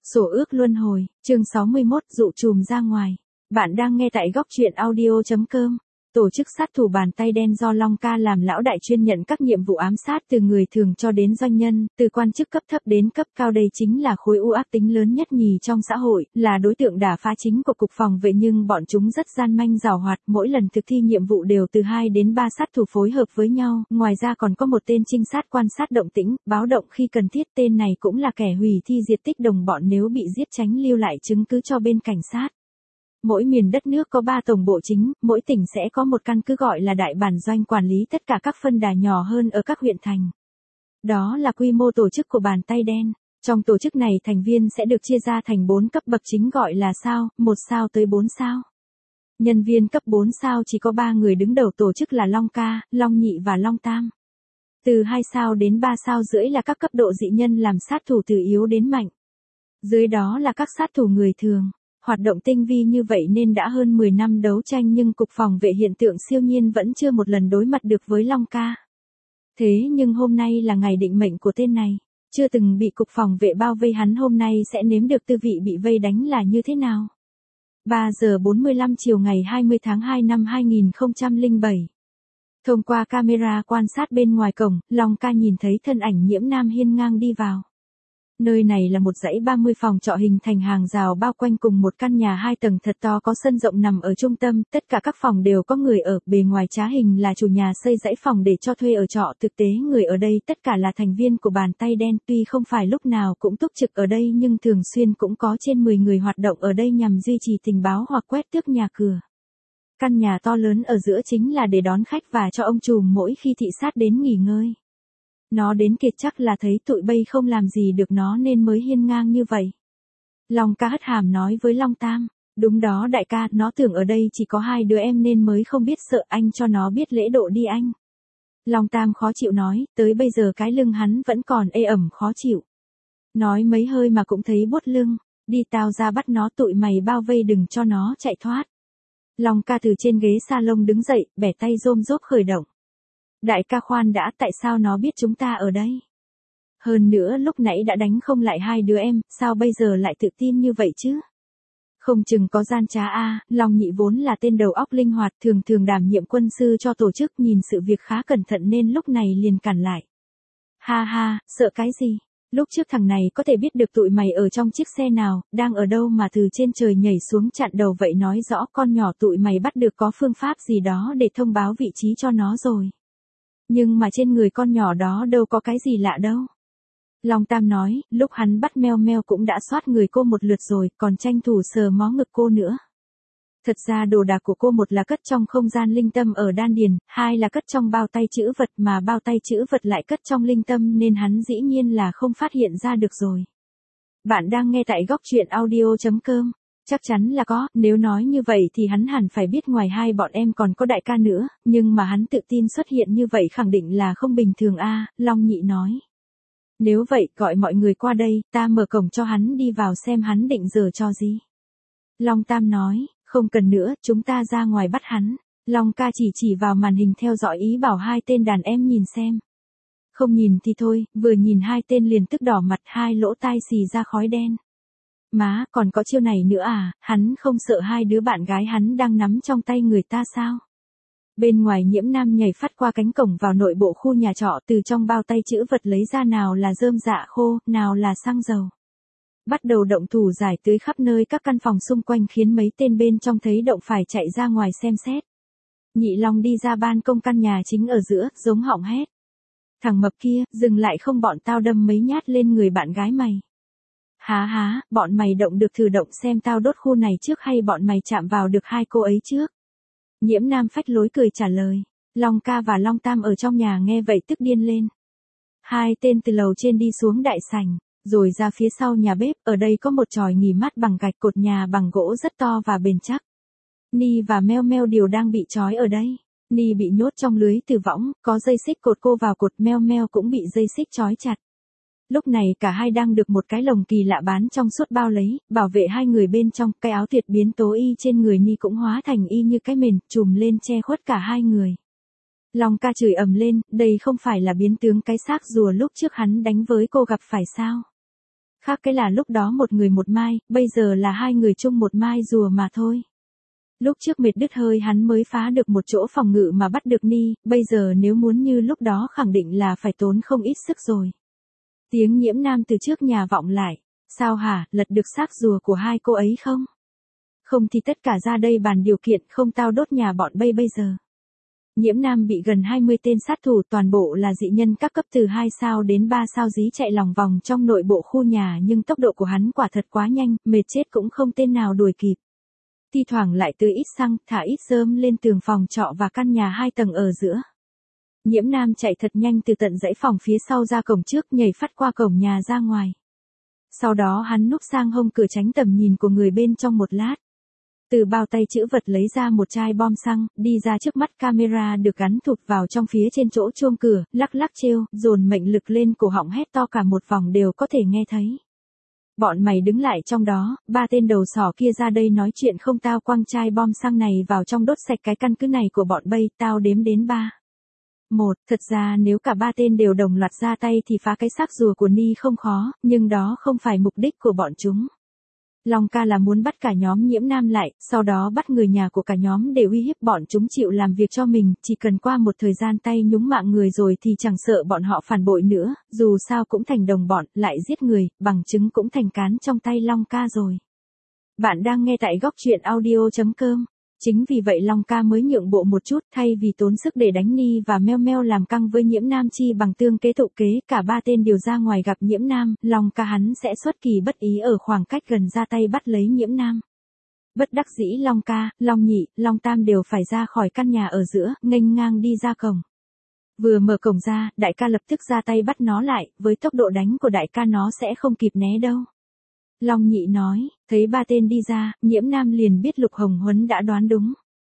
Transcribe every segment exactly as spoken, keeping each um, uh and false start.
Sổ ước luân hồi, chương sáu mươi mốt, dụ trùm ra ngoài. Bạn đang nghe tại góc truyện audio chấm com. Tổ chức sát thủ bàn tay đen do Long Ca làm lão đại chuyên nhận các nhiệm vụ ám sát từ người thường cho đến doanh nhân, từ quan chức cấp thấp đến cấp cao. Đây chính là khối u ác tính lớn nhất nhì trong xã hội, là đối tượng đả phá chính của cục phòng vệ, nhưng bọn chúng rất gian manh giàu hoạt, mỗi lần thực thi nhiệm vụ đều từ hai đến ba sát thủ phối hợp với nhau, ngoài ra còn có một tên trinh sát quan sát động tĩnh, báo động khi cần thiết. Tên này cũng là kẻ hủy thi diệt tích đồng bọn nếu bị giết, tránh lưu lại chứng cứ cho bên cảnh sát. Mỗi miền đất nước có ba tổng bộ chính, mỗi tỉnh sẽ có một căn cứ gọi là đại bản doanh quản lý tất cả các phân đà nhỏ hơn ở các huyện thành. Đó là quy mô tổ chức của bàn tay đen. Trong tổ chức này thành viên sẽ được chia ra thành bốn cấp bậc chính gọi là sao, một sao tới bốn sao. Nhân viên cấp bốn sao chỉ có ba người đứng đầu tổ chức là Long Ca, Long Nhị và Long Tam. Từ hai sao đến ba sao rưỡi là các cấp độ dị nhân làm sát thủ từ yếu đến mạnh. Dưới đó là các sát thủ người thường. Hoạt động tinh vi như vậy nên đã hơn mười năm đấu tranh nhưng cục phòng vệ hiện tượng siêu nhiên vẫn chưa một lần đối mặt được với Long Ca. Thế nhưng hôm nay là ngày định mệnh của tên này. Chưa từng bị cục phòng vệ bao vây, hắn hôm nay sẽ nếm được tư vị bị vây đánh là như thế nào. ba giờ bốn mươi lăm chiều ngày hai mươi tháng hai năm hai nghìn không trăm lẻ bảy. Thông qua camera quan sát bên ngoài cổng, Long Ca nhìn thấy thân ảnh Nhiễm Nam hiên ngang đi vào. Nơi này là một dãy ba mươi phòng trọ hình thành hàng rào bao quanh cùng một căn nhà hai tầng thật to có sân rộng nằm ở trung tâm, tất cả các phòng đều có người ở, bề ngoài trá hình là chủ nhà xây dãy phòng để cho thuê ở trọ, thực tế người ở đây tất cả là thành viên của bàn tay đen, tuy không phải lúc nào cũng túc trực ở đây nhưng thường xuyên cũng có trên mười người hoạt động ở đây nhằm duy trì tình báo hoặc quét tước nhà cửa. Căn nhà to lớn ở giữa chính là để đón khách và cho ông trùm mỗi khi thị sát đến nghỉ ngơi. Nó đến kiệt chắc là thấy tụi bay không làm gì được nó nên mới hiên ngang như vậy. Long Ca hất hàm nói với Long Tam, đúng đó đại ca, nó tưởng ở đây chỉ có hai đứa em nên mới không biết sợ, anh cho nó biết lễ độ đi anh. Long Tam khó chịu nói, tới bây giờ cái lưng hắn vẫn còn ê ẩm khó chịu. Nói mấy hơi mà cũng thấy buốt lưng, đi tao ra bắt nó, tụi mày bao vây đừng cho nó chạy thoát. Long Ca từ trên ghế salon đứng dậy, bẻ tay rôm rốp khởi động. Đại ca khoan đã, tại sao nó biết chúng ta ở đây? Hơn nữa lúc nãy đã đánh không lại hai đứa em, sao bây giờ lại tự tin như vậy chứ? Không chừng có gian trá a. Long Nhị vốn là tên đầu óc linh hoạt, thường thường đảm nhiệm quân sư cho tổ chức, nhìn sự việc khá cẩn thận nên lúc này liền cản lại. Ha ha, sợ cái gì? Lúc trước thằng này có thể biết được tụi mày ở trong chiếc xe nào, đang ở đâu mà từ trên trời nhảy xuống chặn đầu, vậy nói rõ con nhỏ tụi mày bắt được có phương pháp gì đó để thông báo vị trí cho nó rồi. Nhưng mà trên người con nhỏ đó đâu có cái gì lạ đâu. Long Tam nói, lúc hắn bắt Meo Meo cũng đã soát người cô một lượt rồi, còn tranh thủ sờ mó ngực cô nữa. Thật ra đồ đạc của cô một là cất trong không gian linh tâm ở đan điền, hai là cất trong bao tay chữ vật, mà bao tay chữ vật lại cất trong linh tâm nên hắn dĩ nhiên là không phát hiện ra được rồi. Bạn đang nghe tại góc truyện audio chấm com. Chắc chắn là có, nếu nói như vậy thì hắn hẳn phải biết ngoài hai bọn em còn có đại ca nữa, nhưng mà hắn tự tin xuất hiện như vậy khẳng định là không bình thường a. Long Nhị nói. Nếu vậy, gọi mọi người qua đây, ta mở cổng cho hắn đi vào xem hắn định giở trò gì. Long Tam nói, không cần nữa, chúng ta ra ngoài bắt hắn. Long Ca chỉ chỉ vào màn hình theo dõi ý bảo hai tên đàn em nhìn xem. Không nhìn thì thôi, vừa nhìn hai tên liền tức đỏ mặt, hai lỗ tai xì ra khói đen. Má, còn có chiêu này nữa à, hắn không sợ hai đứa bạn gái hắn đang nắm trong tay người ta sao? Bên ngoài Nhiễm Nam nhảy phát qua cánh cổng vào nội bộ khu nhà trọ, từ trong bao tay chữ vật lấy ra nào là rơm dạ khô, nào là xăng dầu. Bắt đầu động thủ giải tưới khắp nơi các căn phòng xung quanh khiến mấy tên bên trong thấy động phải chạy ra ngoài xem xét. Nhị Long đi ra ban công căn nhà chính ở giữa, giống họng hét. Thằng mập kia, dừng lại không bọn tao đâm mấy nhát lên người bạn gái mày. Há há, bọn mày động được thử động xem tao đốt khu này trước hay bọn mày chạm vào được hai cô ấy trước. Nhiễm Nam phách lối cười trả lời. Long Ca và Long Tam ở trong nhà nghe vậy tức điên lên. Hai tên từ lầu trên đi xuống đại sảnh, rồi ra phía sau nhà bếp, ở đây có một chòi nghỉ mát bằng gạch, cột nhà bằng gỗ rất to và bền chắc. Ni và Meo Meo đều đang bị trói ở đây. Ni bị nhốt trong lưới từ võng, có dây xích cột cô vào cột, Meo Meo cũng bị dây xích trói chặt. Lúc này cả hai đang được một cái lồng kỳ lạ bán trong suốt bao lấy, bảo vệ hai người bên trong, cái áo tuyệt biến tố y trên người Ni cũng hóa thành y như cái mền, trùm lên che khuất cả hai người. Long Ca chửi ầm lên, đây không phải là biến tướng cái xác rùa lúc trước hắn đánh với cô gặp phải sao? Khác cái là lúc đó một người một mai, bây giờ là hai người chung một mai rùa mà thôi. Lúc trước mệt đứt hơi hắn mới phá được một chỗ phòng ngự mà bắt được Ni, bây giờ nếu muốn như lúc đó khẳng định là phải tốn không ít sức rồi. Tiếng Nhiễm Nam từ trước nhà vọng lại. Sao hả, lật được xác rùa của hai cô ấy không? Không thì tất cả ra đây bàn điều kiện, không tao đốt nhà bọn bây bây giờ. Nhiễm Nam bị gần hai mươi tên sát thủ, toàn bộ là dị nhân các cấp từ hai sao đến ba sao dí chạy lòng vòng trong nội bộ khu nhà, nhưng tốc độ của hắn quả thật quá nhanh, mệt chết cũng không tên nào đuổi kịp. Thi thoảng lại tưới ít xăng, thả ít rơm lên tường phòng trọ và căn nhà hai tầng ở giữa. Nhiễm Nam chạy thật nhanh từ tận dãy phòng phía sau ra cổng trước, nhảy phát qua cổng nhà ra ngoài. Sau đó hắn núp sang hông cửa tránh tầm nhìn của người bên trong một lát. Từ bao tay chữ vật lấy ra một chai bom xăng, đi ra trước mắt camera được gắn thụt vào trong phía trên chỗ chuông cửa, lắc lắc trêu, dồn mệnh lực lên cổ họng hét to cả một vòng đều có thể nghe thấy. Bọn mày đứng lại trong đó, ba tên đầu sỏ kia ra đây nói chuyện không tao quăng chai bom xăng này vào trong đốt sạch cái căn cứ này của bọn bây, tao đếm đến ba. Một, thật ra nếu cả ba tên đều đồng loạt ra tay thì phá cái xác rùa của Ni không khó, nhưng đó không phải mục đích của bọn chúng. Long ca là muốn bắt cả nhóm Nhiễm Nam lại, sau đó bắt người nhà của cả nhóm để uy hiếp bọn chúng chịu làm việc cho mình, chỉ cần qua một thời gian tay nhúng mạng người rồi thì chẳng sợ bọn họ phản bội nữa, dù sao cũng thành đồng bọn, lại giết người, bằng chứng cũng thành cán trong tay Long ca rồi. Bạn đang nghe tại góc truyện audio chấm com. Chính vì vậy Long ca mới nhượng bộ một chút, thay vì tốn sức để đánh Ni và Meo Meo làm căng với Nhiễm Nam chi bằng tương kế tụ kế, cả ba tên đều ra ngoài gặp Nhiễm Nam, Long ca hắn sẽ xuất kỳ bất ý ở khoảng cách gần ra tay bắt lấy Nhiễm Nam. Bất đắc dĩ Long ca, Long nhị, Long tam đều phải ra khỏi căn nhà ở giữa, nghênh ngang đi ra cổng. Vừa mở cổng ra, đại ca lập tức ra tay bắt nó lại, với tốc độ đánh của đại ca nó sẽ không kịp né đâu. Long nhị nói, thấy ba tên đi ra, Nhiễm Nam liền biết Lục Hồng Huấn đã đoán đúng.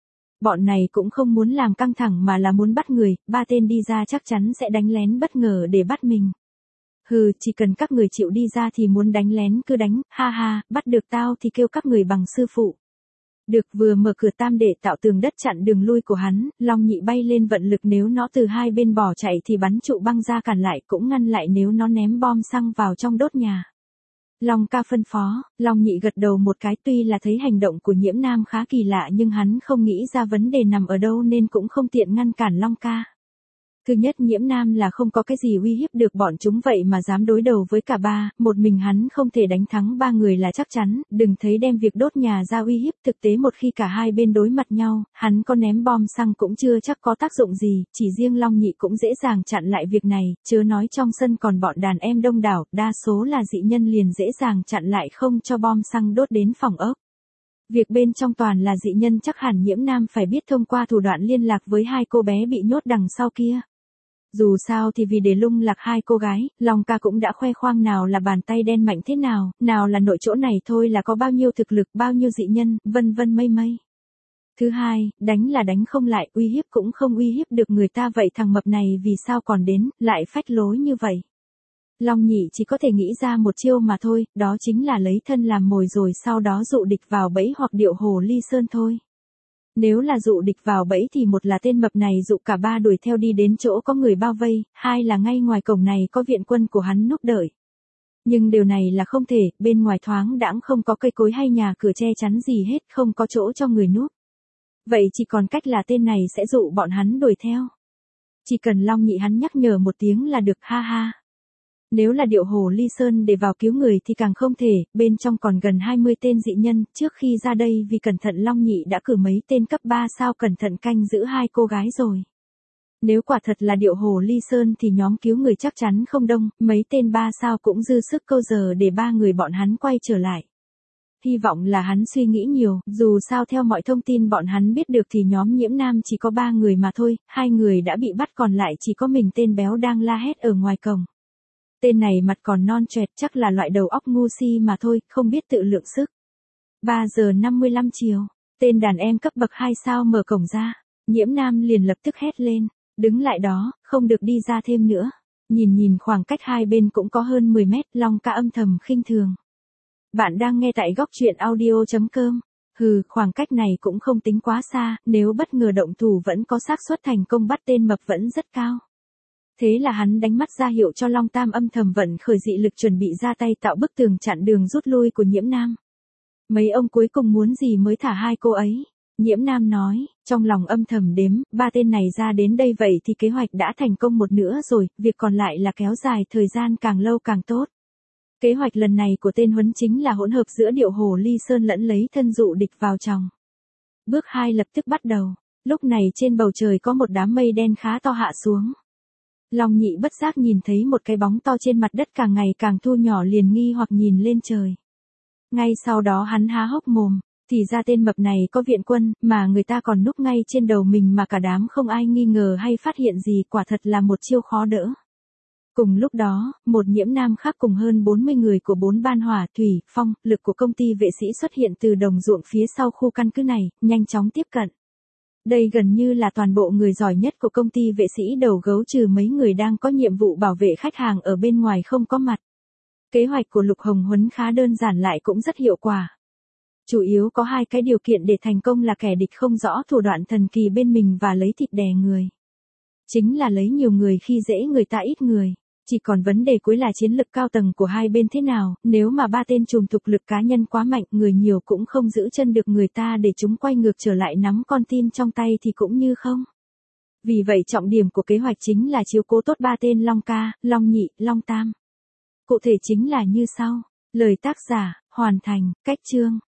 Bọn này cũng không muốn làm căng thẳng mà là muốn bắt người, ba tên đi ra chắc chắn sẽ đánh lén bất ngờ để bắt mình. Hừ, chỉ cần các người chịu đi ra thì muốn đánh lén cứ đánh, ha ha, bắt được tao thì kêu các người bằng sư phụ. Được, vừa mở cửa tam để tạo tường đất chặn đường lui của hắn, Long nhị bay lên vận lực nếu nó từ hai bên bỏ chạy thì bắn trụ băng ra cản lại, cũng ngăn lại nếu nó ném bom xăng vào trong đốt nhà. Long ca phân phó, Long nhị gật đầu một cái, tuy là thấy hành động của Nhiễm Nam khá kỳ lạ nhưng hắn không nghĩ ra vấn đề nằm ở đâu nên cũng không tiện ngăn cản Long ca. Thứ nhất, Nhiễm Nam là không có cái gì uy hiếp được bọn chúng vậy mà dám đối đầu với cả ba, một mình hắn không thể đánh thắng ba người là chắc chắn, đừng thấy đem việc đốt nhà ra uy hiếp, thực tế một khi cả hai bên đối mặt nhau, hắn có ném bom xăng cũng chưa chắc có tác dụng gì, chỉ riêng Long nhị cũng dễ dàng chặn lại việc này, chớ nói trong sân còn bọn đàn em đông đảo, đa số là dị nhân liền dễ dàng chặn lại không cho bom xăng đốt đến phòng ốc. Việc bên trong toàn là dị nhân chắc hẳn Nhiễm Nam phải biết thông qua thủ đoạn liên lạc với hai cô bé bị nhốt đằng sau kia. Dù sao thì vì để lung lạc hai cô gái, Long ca cũng đã khoe khoang nào là bàn tay đen mạnh thế nào, nào là nội chỗ này thôi là có bao nhiêu thực lực, bao nhiêu dị nhân, vân vân mây mây. Thứ hai, đánh là đánh không lại, uy hiếp cũng không uy hiếp được người ta, vậy thằng mập này vì sao còn đến, lại phách lối như vậy. Long nhị chỉ có thể nghĩ ra một chiêu mà thôi, đó chính là lấy thân làm mồi rồi sau đó dụ địch vào bẫy hoặc điệu hồ ly sơn thôi. Nếu là dụ địch vào bẫy thì một là tên mập này dụ cả ba đuổi theo đi đến chỗ có người bao vây, hai là ngay ngoài cổng này có viện quân của hắn núp đợi. Nhưng điều này là không thể, bên ngoài thoáng đãng không có cây cối hay nhà cửa che chắn gì hết, không có chỗ cho người núp. Vậy chỉ còn cách là tên này sẽ dụ bọn hắn đuổi theo. Chỉ cần Long nhị hắn nhắc nhở một tiếng là được, ha ha. Nếu là điệu hồ ly sơn để vào cứu người thì càng không thể, bên trong còn gần hai mươi tên dị nhân, trước khi ra đây vì cẩn thận Long nhị đã cử mấy tên cấp ba sao cẩn thận canh giữ hai cô gái rồi. Nếu quả thật là điệu hồ ly sơn thì nhóm cứu người chắc chắn không đông, mấy tên ba sao cũng dư sức câu giờ để ba người bọn hắn quay trở lại. Hy vọng là hắn suy nghĩ nhiều, dù sao theo mọi thông tin bọn hắn biết được thì nhóm Nhiễm Nam chỉ có ba người mà thôi, hai người đã bị bắt còn lại chỉ có mình tên béo đang la hét ở ngoài cổng. Tên này mặt còn non choẹt chắc là loại đầu óc ngu si mà thôi, không biết tự lượng sức. ba giờ năm mươi lăm chiều, tên đàn em cấp bậc hai sao mở cổng ra, Nhiễm Nam liền lập tức hét lên, đứng lại đó, không được đi ra thêm nữa. Nhìn nhìn khoảng cách hai bên cũng có hơn mười mét, Long ca âm thầm khinh thường. Bạn đang nghe tại góc truyện audio chấm com. Hừ, khoảng cách này cũng không tính quá xa, nếu bất ngờ động thủ vẫn có xác suất thành công bắt tên mập vẫn rất cao. Thế là hắn đánh mắt ra hiệu cho Long Tam âm thầm vận khởi dị lực chuẩn bị ra tay tạo bức tường chặn đường rút lui của Nhiễm Nam. Mấy ông cuối cùng muốn gì mới thả hai cô ấy? Nhiễm Nam nói, trong lòng âm thầm đếm, ba tên này ra đến đây vậy thì kế hoạch đã thành công một nửa rồi, việc còn lại là kéo dài thời gian càng lâu càng tốt. Kế hoạch lần này của tên Huấn chính là hỗn hợp giữa điệu hồ ly sơn lẫn lấy thân dụ địch vào chồng. Bước hai lập tức bắt đầu. Lúc này trên bầu trời có một đám mây đen khá to hạ xuống. Long Nhị bất giác nhìn thấy một cái bóng to trên mặt đất càng ngày càng thu nhỏ liền nghi hoặc nhìn lên trời. Ngay sau đó hắn há hốc mồm, thì ra tên mập này có viện quân, mà người ta còn núp ngay trên đầu mình mà cả đám không ai nghi ngờ hay phát hiện gì, quả thật là một chiêu khó đỡ. Cùng lúc đó, một Nhiễm Nam khác cùng hơn bốn mươi người của bốn ban hỏa, thủy, phong, lực của công ty vệ sĩ xuất hiện từ đồng ruộng phía sau khu căn cứ này, nhanh chóng tiếp cận. Đây gần như là toàn bộ người giỏi nhất của công ty vệ sĩ đầu gấu trừ mấy người đang có nhiệm vụ bảo vệ khách hàng ở bên ngoài không có mặt. Kế hoạch của Lục Hồng Huấn khá đơn giản lại cũng rất hiệu quả. Chủ yếu có hai cái điều kiện để thành công là kẻ địch không rõ thủ đoạn thần kỳ bên mình và lấy thịt đè người. Chính là lấy nhiều người khi dễ người ta ít người. Chỉ còn vấn đề cuối là chiến lực cao tầng của hai bên thế nào, nếu mà ba tên trùm thực lực cá nhân quá mạnh, người nhiều cũng không giữ chân được người ta để chúng quay ngược trở lại nắm con tin trong tay thì cũng như không. Vì vậy trọng điểm của kế hoạch chính là chiếu cố tốt ba tên Long Ca, Long Nhị, Long Tam. Cụ thể chính là như sau. Lời tác giả, hoàn thành, cách chương.